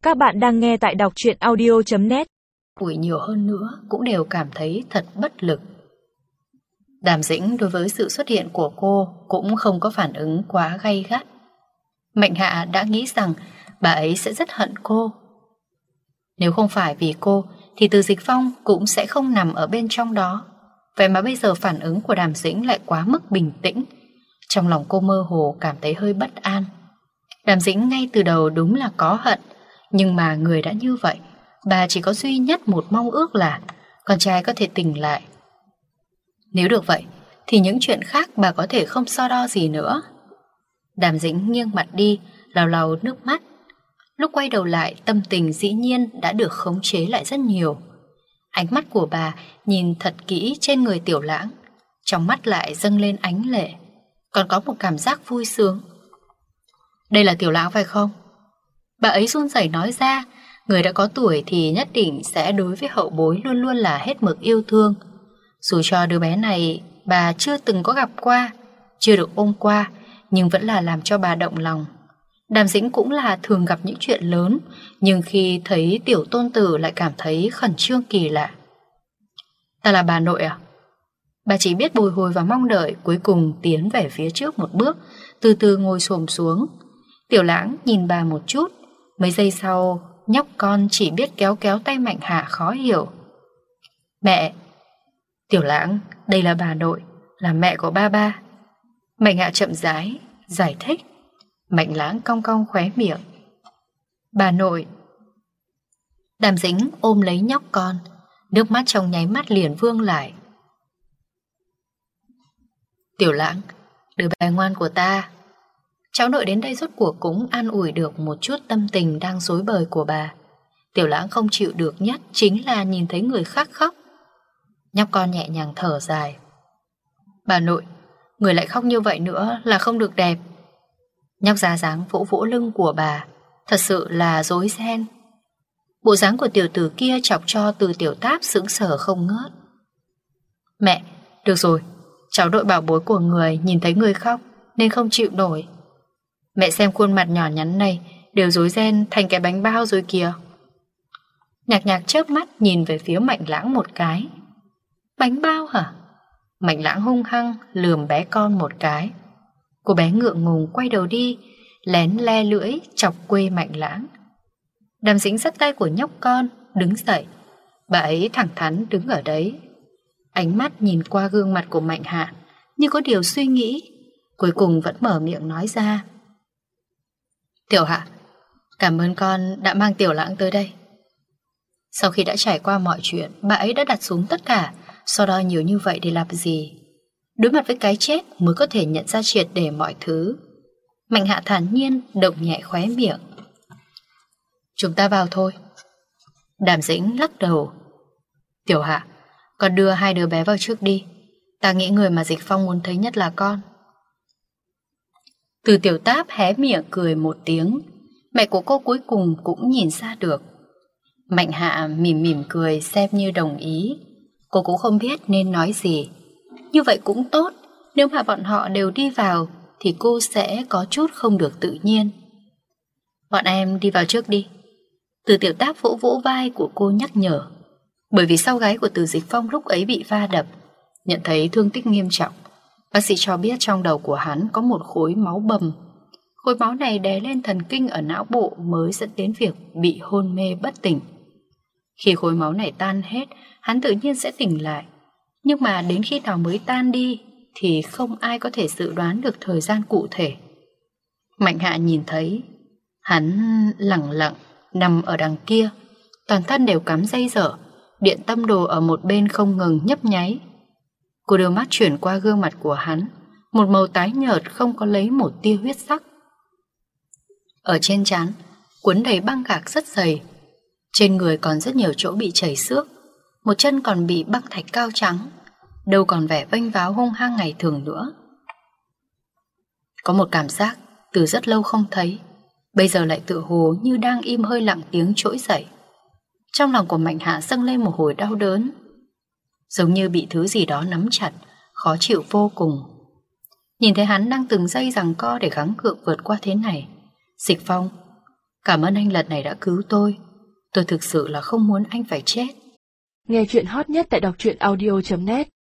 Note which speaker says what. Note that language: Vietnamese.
Speaker 1: Các bạn đang nghe tại đọc truyện audio.net.
Speaker 2: Ủi nhiều hơn nữa cũng đều cảm thấy thật bất lực. Đàm Dĩnh đối với sự xuất hiện của cô cũng không có phản ứng quá gay gắt. Mạnh Hạ đã nghĩ rằng bà ấy sẽ rất hận cô. Nếu không phải vì cô thì Từ Dịch Phong cũng sẽ không nằm ở bên trong đó. Vậy mà bây giờ phản ứng của Đàm Dĩnh lại quá mức bình tĩnh. Trong lòng cô mơ hồ cảm thấy hơi bất an. Đàm Dĩnh ngay từ đầu đúng là có hận, nhưng mà người đã như vậy, bà chỉ có duy nhất một mong ước là con trai có thể tỉnh lại. Nếu được vậy thì những chuyện khác bà có thể không so đo gì nữa. Đàm Dĩnh nghiêng mặt đi, lau lau nước mắt. Lúc quay đầu lại, tâm tình dĩ nhiên đã được khống chế lại rất nhiều. Ánh mắt của bà nhìn thật kỹ trên người Tiểu Lãng, trong mắt lại dâng lên ánh lệ, còn có một cảm giác vui sướng. Đây là Tiểu Lãng phải không? Bà ấy run rẩy nói ra. Người đã có tuổi thì nhất định sẽ đối với hậu bối luôn luôn là hết mực yêu thương. Dù cho đứa bé này bà chưa từng có gặp qua, chưa được ôm qua, nhưng vẫn là làm cho bà động lòng. Đàm Dĩnh cũng là thường gặp những chuyện lớn, nhưng khi thấy tiểu tôn tử lại cảm thấy khẩn trương kỳ lạ. Ta là bà nội à? Bà chỉ biết bồi hồi và mong đợi, cuối cùng tiến về phía trước một bước, từ từ ngồi xổm xuống. Tiểu Lãng nhìn bà một chút, mấy giây sau nhóc con chỉ biết kéo kéo tay Mạnh Hạ khó hiểu. Mẹ! Tiểu Lãng, đây là bà nội, là mẹ của ba ba. Mạnh Hạ chậm rãi giải thích. Mạnh Lãng cong cong khóe miệng. Bà nội. Đàm Dĩnh ôm lấy nhóc con, nước mắt trong nháy mắt liền vương lại. Tiểu Lãng, đứa bé ngoan của ta. Cháu nội đến đây rốt cuộc cũng an ủi được một chút tâm tình đang rối bời của bà. Tiểu Lãng không chịu được nhất chính là nhìn thấy người khác khóc. Nhóc con nhẹ nhàng thở dài. Bà nội, người lại khóc như vậy nữa là không được đẹp. Nhóc ra dáng vỗ vỗ lưng của bà, thật sự là rối ren. Bộ dáng của tiểu tử kia chọc cho Từ Tiểu Táp sững sờ không ngớt. Mẹ, được rồi, cháu nội bảo bối của người nhìn thấy người khóc nên không chịu nổi. Mẹ xem khuôn mặt nhỏ nhắn này đều rối ren thành cái bánh bao rồi kìa. Nhạc Nhạc chớp mắt nhìn về phía Mạnh Lãng một cái. Bánh bao hả? Mạnh Lãng hung hăng lườm bé con một cái. Cô bé ngượng ngùng quay đầu đi, lén le lưỡi chọc quê Mạnh Lãng. Đàm Dĩnh dắt tay của nhóc con đứng dậy. Bà ấy thẳng thắn đứng ở đấy, ánh mắt nhìn qua gương mặt của Mạnh Hạ như có điều suy nghĩ, cuối cùng vẫn mở miệng nói ra. Tiểu Hạ, cảm ơn con đã mang Tiểu Lãng tới đây. Sau khi đã trải qua mọi chuyện, bà ấy đã đặt xuống tất cả, so đo nhiều như vậy để làm gì? Đối mặt với cái chết mới có thể nhận ra triệt để mọi thứ. Mạnh Hạ thản nhiên động nhẹ khóe miệng. Chúng ta vào thôi. Đàm Dĩnh lắc đầu. Tiểu Hạ, con đưa hai đứa bé vào trước đi. Ta nghĩ người mà Dịch Phong muốn thấy nhất là con. Từ Tiểu Táp hé miệng cười một tiếng. Mẹ của cô cuối cùng cũng nhìn ra được. Mạnh Hạ mỉm mỉm cười xem như đồng ý. Cô cũng không biết nên nói gì. Như vậy cũng tốt. Nếu mà bọn họ đều đi vào thì cô sẽ có chút không được tự nhiên. Bọn em đi vào trước đi. Từ Tiểu Táp vỗ vỗ vai của cô nhắc nhở. Bởi vì sau gáy của Từ Dịch Phong lúc ấy bị va đập, nhận thấy thương tích nghiêm trọng. Bác sĩ cho biết trong đầu của hắn có một khối máu bầm. Khối máu này đè lên thần kinh ở não bộ mới dẫn đến việc bị hôn mê bất tỉnh. Khi khối máu này tan hết, hắn tự nhiên sẽ tỉnh lại. Nhưng mà đến khi nào mới tan đi thì không ai có thể dự đoán được thời gian cụ thể. Mạnh Hạ nhìn thấy hắn lẳng lặng nằm ở đằng kia, toàn thân đều cắm dây dở, điện tâm đồ ở một bên không ngừng nhấp nháy. Cô đưa mắt chuyển qua gương mặt của hắn, một màu tái nhợt không có lấy một tia huyết sắc. Ở trên trán cuốn đầy băng gạc rất dày, trên người còn rất nhiều chỗ bị chảy xước, một chân còn bị băng thạch cao trắng, đâu còn vẻ vênh váo hung hăng ngày thường nữa. Có một cảm giác từ rất lâu không thấy, bây giờ lại tựa hồ như đang im hơi lặng tiếng trỗi dậy. Trong lòng của Mạnh Hạ dâng lên một hồi đau đớn, giống như bị thứ gì đó nắm chặt, khó chịu vô cùng. Nhìn thấy hắn đang từng giây giằng co để gắng gượng vượt qua thế này, Dịch Phong Cảm ơn anh lần này đã cứu tôi. Tôi thực sự là không muốn anh phải chết.
Speaker 1: Nghe chuyện hot nhất tại đọc truyện audio.net